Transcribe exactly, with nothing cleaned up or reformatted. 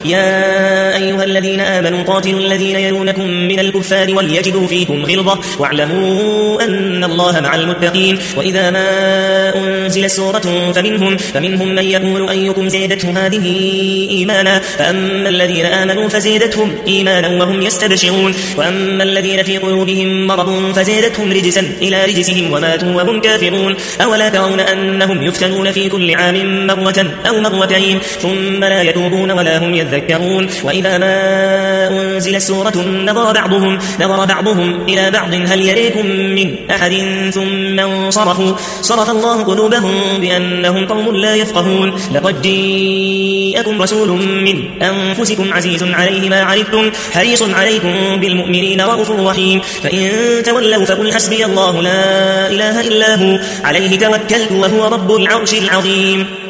يا أيها الذين آمنوا قاتلوا الذين يلونكم من الكفار وليجدوا فيكم غلظة واعلموا أن الله مع المتقين. وإذا ما أنزل سورة فمنهم, فمنهم من يقول أيكم زادته هذه إيمانا فأما الذين آمنوا فزادتهم إيمانا وهم يستبشرون وأما الذين في قلوبهم مرض فزادتهم رجسا إلى رجسهم وماتوا وهم كافرون. أولا ترون أنهم يفتنون في كل عام مرة أو مرتين ثم لا يتوبون ولا هم يذكرون. وإذا ما أنزل سورة نظر بعضهم, نظر بعضهم إلى بعض هل يريكم من أحد ثم انصرفوا صرف الله قلوبهم بأنهم قوم لا يفقهون. لقد جاءكم رسول من أنفسكم عزيز عليه ما عنتم حريص عليكم بالمؤمنين رؤوف رحيم. فإن تولوا فقل حسبي الله لا إله إلا هو عليه توكلت وهو رب العرش العظيم.